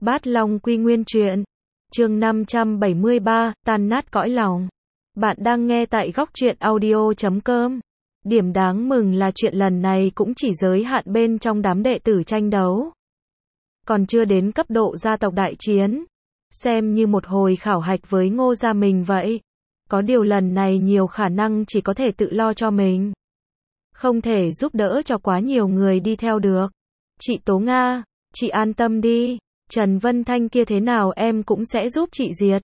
Bát Long Quy Nguyên Truyện, chương 573, tan nát cõi lòng. Bạn đang nghe tại góc truyện audio.com. Điểm đáng mừng là chuyện lần này cũng chỉ giới hạn bên trong đám đệ tử tranh đấu. Còn chưa đến cấp độ gia tộc đại chiến. Xem như một hồi khảo hạch với Ngô gia mình vậy. Có điều lần này nhiều khả năng chỉ có thể tự lo cho mình. Không thể giúp đỡ cho quá nhiều người đi theo được. Chị Tố Nga, chị an tâm đi. Trần Vân Thanh kia thế nào em cũng sẽ giúp chị diệt.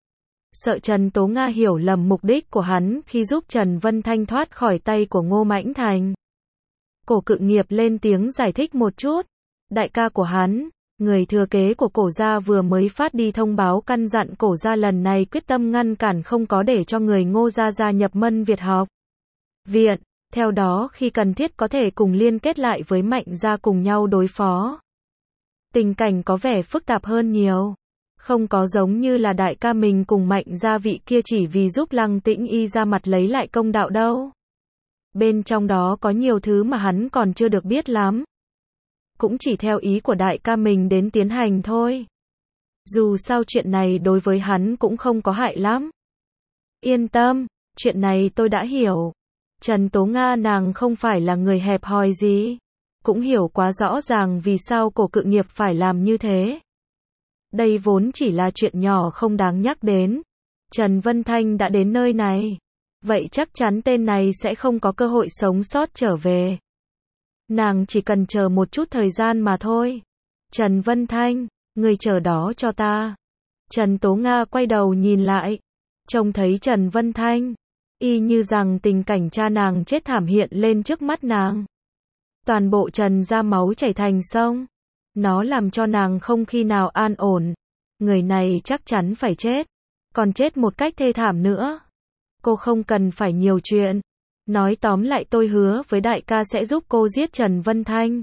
Sợ Trần Tố Nga hiểu lầm mục đích của hắn khi giúp Trần Vân Thanh thoát khỏi tay của Ngô Mãnh Thành. Cổ Cự Nghiệp lên tiếng giải thích một chút. Đại ca của hắn, người thừa kế của Cổ gia vừa mới phát đi thông báo căn dặn Cổ gia lần này quyết tâm ngăn cản không có để cho người Ngô gia gia nhập Mân Việt học viện. Theo đó khi cần thiết có thể cùng liên kết lại với Mạnh gia cùng nhau đối phó. Tình cảnh có vẻ phức tạp hơn nhiều. Không có giống như là đại ca mình cùng Mạnh gia vị kia chỉ vì giúp Lăng Tĩnh Y ra mặt lấy lại công đạo đâu. Bên trong đó có nhiều thứ mà hắn còn chưa được biết lắm. Cũng chỉ theo ý của đại ca mình đến tiến hành thôi. Dù sao chuyện này đối với hắn cũng không có hại lắm. Yên tâm, chuyện này tôi đã hiểu. Trần Tố Nga nàng không phải là người hẹp hòi gì. Cũng hiểu quá rõ ràng vì sao Cổ Cự Nghiệp phải làm như thế. Đây vốn chỉ là chuyện nhỏ không đáng nhắc đến. Trần Vân Thanh đã đến nơi này. Vậy chắc chắn tên này sẽ không có cơ hội sống sót trở về. Nàng chỉ cần chờ một chút thời gian mà thôi. Trần Vân Thanh, người chờ đó cho ta. Trần Tố Nga quay đầu nhìn lại. Trông thấy Trần Vân Thanh. Y như rằng tình cảnh cha nàng chết thảm hiện lên trước mắt nàng. Toàn bộ Trần gia máu chảy thành sông. Nó làm cho nàng không khi nào an ổn. Người này chắc chắn phải chết. Còn chết một cách thê thảm nữa. Cô không cần phải nhiều chuyện. Nói tóm lại tôi hứa với đại ca sẽ giúp cô giết Trần Vân Thanh.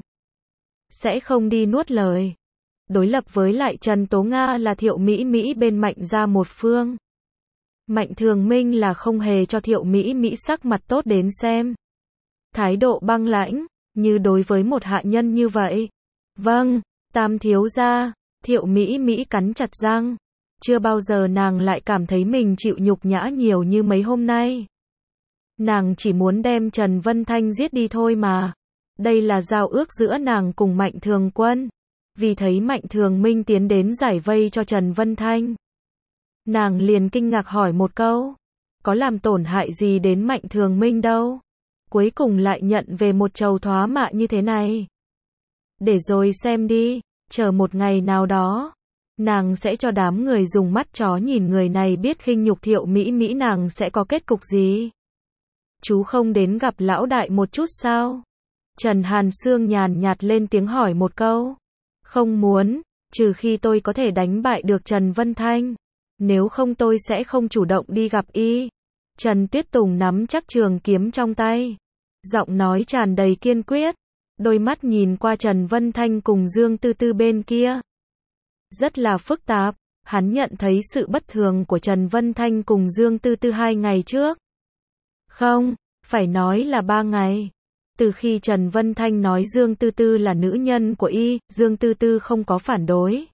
Sẽ không đi nuốt lời. Đối lập với lại Trần Tố Nga là Thiệu Mỹ Mỹ bên Mạnh gia một phương. Mạnh Thường Minh là không hề cho Thiệu Mỹ Mỹ sắc mặt tốt đến xem. Thái độ băng lãnh, như đối với một hạ nhân như vậy. Vâng, Tam thiếu gia. Thiệu Mỹ Mỹ cắn chặt răng. Chưa bao giờ nàng lại cảm thấy mình chịu nhục nhã nhiều như mấy hôm nay. Nàng chỉ muốn đem Trần Vân Thanh giết đi thôi mà. Đây là giao ước giữa nàng cùng Mạnh Thường Quân. Vì thấy Mạnh Thường Minh tiến đến giải vây cho Trần Vân Thanh. Nàng liền kinh ngạc hỏi một câu. Có làm tổn hại gì đến Mạnh Thường Minh đâu. Cuối cùng lại nhận về một trầu thoá mạ như thế này. Để rồi xem đi, chờ một ngày nào đó. Nàng sẽ cho đám người dùng mắt chó nhìn người này biết khinh nhục Thiệu Mỹ Mỹ nàng sẽ có kết cục gì. Chú không đến gặp lão đại một chút sao? Trần Hàn Sương nhàn nhạt lên tiếng hỏi một câu. Không muốn, trừ khi tôi có thể đánh bại được Trần Vân Thanh. Nếu không tôi sẽ không chủ động đi gặp y. Trần Tuyết Tùng nắm chắc trường kiếm trong tay. Giọng nói tràn đầy kiên quyết. Đôi mắt nhìn qua Trần Vân Thanh cùng Dương Tư Tư bên kia. Rất là phức tạp. Hắn nhận thấy sự bất thường của Trần Vân Thanh cùng Dương Tư Tư 2 ngày trước. Không, phải nói là 3 ngày. Từ khi Trần Vân Thanh nói Dương Tư Tư là nữ nhân của y, Dương Tư Tư không có phản đối.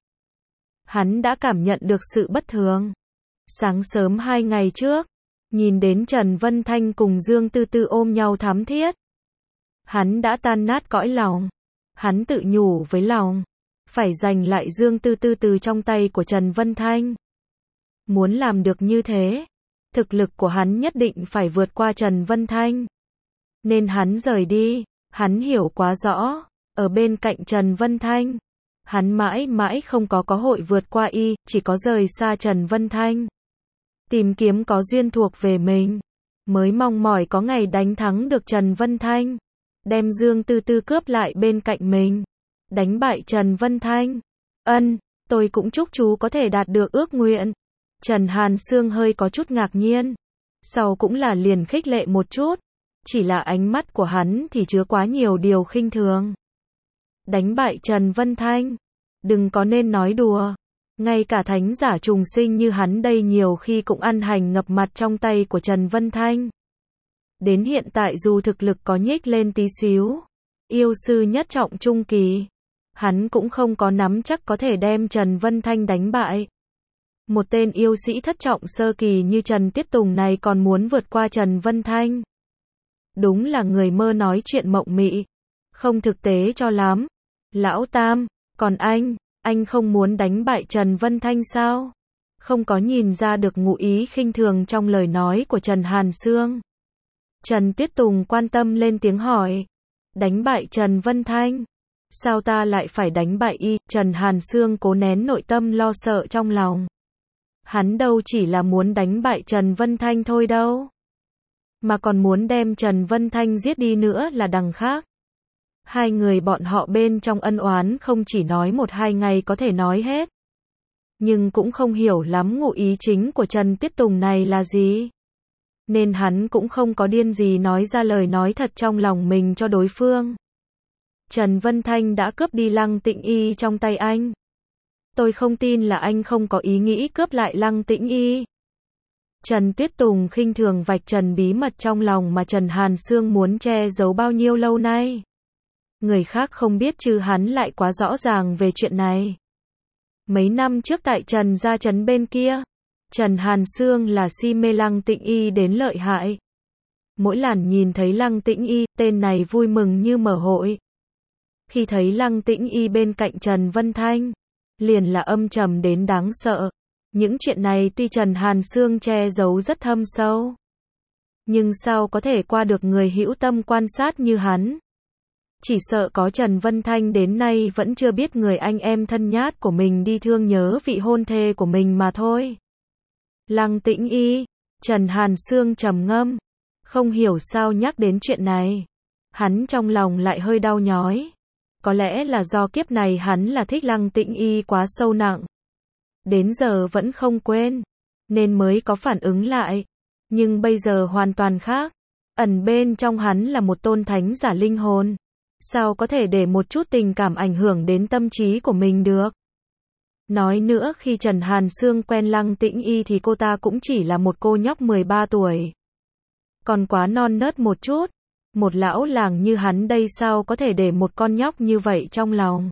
Hắn đã cảm nhận được sự bất thường. Sáng sớm 2 ngày trước, nhìn đến Trần Vân Thanh cùng Dương Tư Tư ôm nhau thắm thiết. Hắn đã tan nát cõi lòng. Hắn tự nhủ với lòng. Phải giành lại Dương Tư Tư từ trong tay của Trần Vân Thanh. Muốn làm được như thế, thực lực của hắn nhất định phải vượt qua Trần Vân Thanh. Nên hắn rời đi, hắn hiểu quá rõ, ở bên cạnh Trần Vân Thanh. Hắn mãi mãi không có hội vượt qua y, chỉ có rời xa Trần Vân Thanh. Tìm kiếm có duyên thuộc về mình. Mới mong mỏi có ngày đánh thắng được Trần Vân Thanh. Đem Dương Tư Tư cướp lại bên cạnh mình. Đánh bại Trần Vân Thanh. Tôi cũng chúc chú có thể đạt được ước nguyện. Trần Hàn Sương hơi có chút ngạc nhiên. Sau cũng là liền khích lệ một chút. Chỉ là ánh mắt của hắn thì chứa quá nhiều điều khinh thường. Đánh bại Trần Vân Thanh. Đừng có nên nói đùa. Ngay cả thánh giả trùng sinh như hắn đây nhiều khi cũng ăn hành ngập mặt trong tay của Trần Vân Thanh. Đến hiện tại dù thực lực có nhích lên tí xíu. Yêu sư nhất trọng trung kỳ. Hắn cũng không có nắm chắc có thể đem Trần Vân Thanh đánh bại. Một tên yêu sĩ thất trọng sơ kỳ như Trần Tuyết Tùng này còn muốn vượt qua Trần Vân Thanh. Đúng là người mơ nói chuyện mộng mị. Không thực tế cho lắm. Lão Tam, còn anh không muốn đánh bại Trần Vân Thanh sao? Không có nhìn ra được ngụ ý khinh thường trong lời nói của Trần Hàn Sương. Trần Tuyết Tùng quan tâm lên tiếng hỏi. Đánh bại Trần Vân Thanh? Sao ta lại phải đánh bại y? Trần Hàn Sương cố nén nội tâm lo sợ trong lòng. Hắn đâu chỉ là muốn đánh bại Trần Vân Thanh thôi đâu. Mà còn muốn đem Trần Vân Thanh giết đi nữa là đằng khác. Hai người bọn họ bên trong ân oán không chỉ nói 1-2 ngày có thể nói hết. Nhưng cũng không hiểu lắm ngụ ý chính của Trần Tuyết Tùng này là gì. Nên hắn cũng không có điên gì nói ra lời nói thật trong lòng mình cho đối phương. Trần Vân Thanh đã cướp đi Lăng Tĩnh Y trong tay anh. Tôi không tin là anh không có ý nghĩ cướp lại Lăng Tĩnh Y. Trần Tuyết Tùng khinh thường vạch trần bí mật trong lòng mà Trần Hàn Sương muốn che giấu bao nhiêu lâu nay. Người khác không biết chứ hắn lại quá rõ ràng về chuyện này. Mấy năm trước tại Trần gia trấn bên kia, Trần Hàn Sương là si mê Lăng Tĩnh Y đến lợi hại. Mỗi lần nhìn thấy Lăng Tĩnh Y, tên này vui mừng như mở hội. Khi thấy Lăng Tĩnh Y bên cạnh Trần Vân Thanh, liền là âm trầm đến đáng sợ. Những chuyện này tuy Trần Hàn Sương che giấu rất thâm sâu, nhưng sao có thể qua được người hữu tâm quan sát như hắn. Chỉ sợ có Trần Vân Thanh đến nay vẫn chưa biết người anh em thân nhát của mình đi thương nhớ vị hôn thê của mình mà thôi. Lăng Tĩnh Y, Trần Hàn Sương trầm ngâm, không hiểu sao nhắc đến chuyện này. Hắn trong lòng lại hơi đau nhói. Có lẽ là do kiếp này hắn là thích Lăng Tĩnh Y quá sâu nặng. Đến giờ vẫn không quên, nên mới có phản ứng lại. Nhưng bây giờ hoàn toàn khác. Ẩn bên trong hắn là một tôn thánh giả linh hồn. Sao có thể để một chút tình cảm ảnh hưởng đến tâm trí của mình được? Nói nữa khi Trần Hàn Sương quen Lăng Tĩnh Y thì cô ta cũng chỉ là một cô nhóc 13 tuổi. Còn quá non nớt một chút. Một lão làng như hắn đây sao có thể để một con nhóc như vậy trong lòng?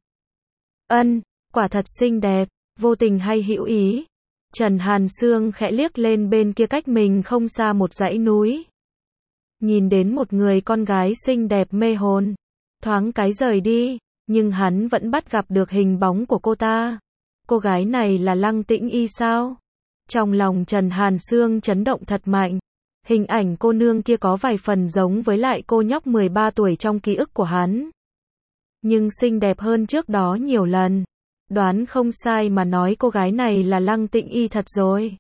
Quả thật xinh đẹp, vô tình hay hữu ý. Trần Hàn Sương khẽ liếc lên bên kia cách mình không xa một dãy núi. Nhìn đến một người con gái xinh đẹp mê hồn. Thoáng cái rời đi, nhưng hắn vẫn bắt gặp được hình bóng của cô ta. Cô gái này là Lăng Tĩnh Y sao? Trong lòng Trần Hàn Sương chấn động thật mạnh. Hình ảnh cô nương kia có vài phần giống với lại cô nhóc 13 tuổi trong ký ức của hắn. Nhưng xinh đẹp hơn trước đó nhiều lần. Đoán không sai mà nói cô gái này là Lăng Tĩnh Y thật rồi.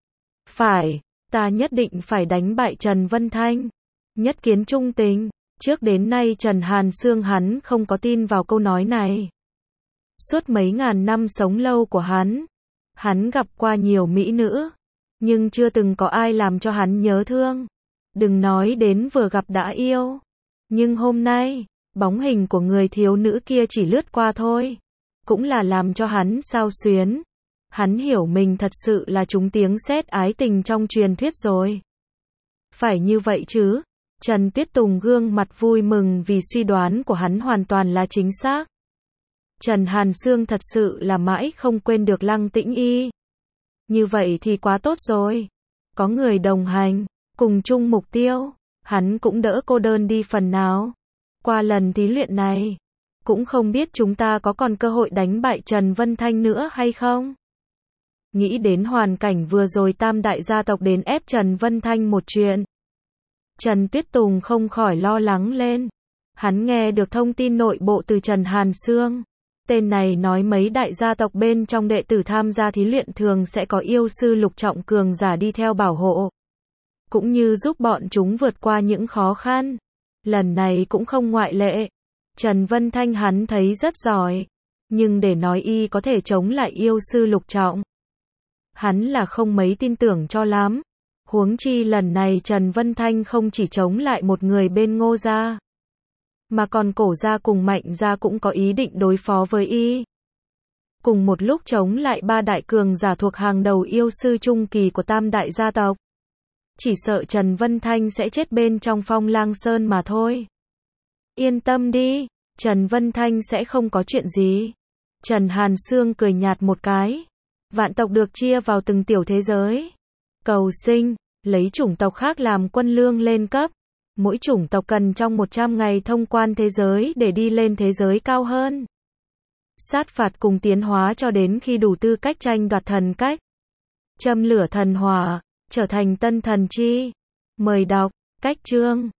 Phải, ta nhất định phải đánh bại Trần Vân Thanh. Nhất kiến trung tình. Trước đến nay Trần Hàn Sương hắn không có tin vào câu nói này. Suốt mấy ngàn năm sống lâu của hắn gặp qua nhiều mỹ nữ, nhưng chưa từng có ai làm cho hắn nhớ thương. Đừng nói đến vừa gặp đã yêu. Nhưng hôm nay, bóng hình của người thiếu nữ kia chỉ lướt qua thôi. Cũng là làm cho hắn xao xuyến. Hắn hiểu mình thật sự là trúng tiếng sét ái tình trong truyền thuyết rồi. Phải như vậy chứ? Trần Tuyết Tùng gương mặt vui mừng vì suy đoán của hắn hoàn toàn là chính xác. Trần Hàn Sương thật sự là mãi không quên được Lăng Tĩnh Y. Như vậy thì quá tốt rồi. Có người đồng hành, cùng chung mục tiêu, hắn cũng đỡ cô đơn đi phần nào. Qua lần thí luyện này, cũng không biết chúng ta có còn cơ hội đánh bại Trần Vân Thanh nữa hay không? Nghĩ đến hoàn cảnh vừa rồi tam đại gia tộc đến ép Trần Vân Thanh một chuyện. Trần Tuyết Tùng không khỏi lo lắng lên. Hắn nghe được thông tin nội bộ từ Trần Hàn Sương. Tên này nói mấy đại gia tộc bên trong đệ tử tham gia thí luyện thường sẽ có yêu sư lục trọng cường giả đi theo bảo hộ. Cũng như giúp bọn chúng vượt qua những khó khăn. Lần này cũng không ngoại lệ. Trần Vân Thanh hắn thấy rất giỏi. Nhưng để nói y có thể chống lại yêu sư lục trọng, hắn là không mấy tin tưởng cho lắm. Huống chi lần này Trần Vân Thanh không chỉ chống lại một người bên Ngô gia, mà còn Cổ gia cùng Mạnh gia cũng có ý định đối phó với y. Cùng một lúc chống lại ba đại cường giả thuộc hàng đầu yêu sư trung kỳ của tam đại gia tộc. Chỉ sợ Trần Vân Thanh sẽ chết bên trong Phong Lang Sơn mà thôi. Yên tâm đi, Trần Vân Thanh sẽ không có chuyện gì. Trần Hàn Sương cười nhạt một cái. Vạn tộc được chia vào từng tiểu thế giới. Cầu sinh, lấy chủng tộc khác làm quân lương lên cấp. Mỗi chủng tộc cần trong 100 ngày thông quan thế giới để đi lên thế giới cao hơn. Sát phạt cùng tiến hóa cho đến khi đủ tư cách tranh đoạt thần cách. Châm lửa thần hỏa, trở thành tân thần chi. Mời đọc, cách chương.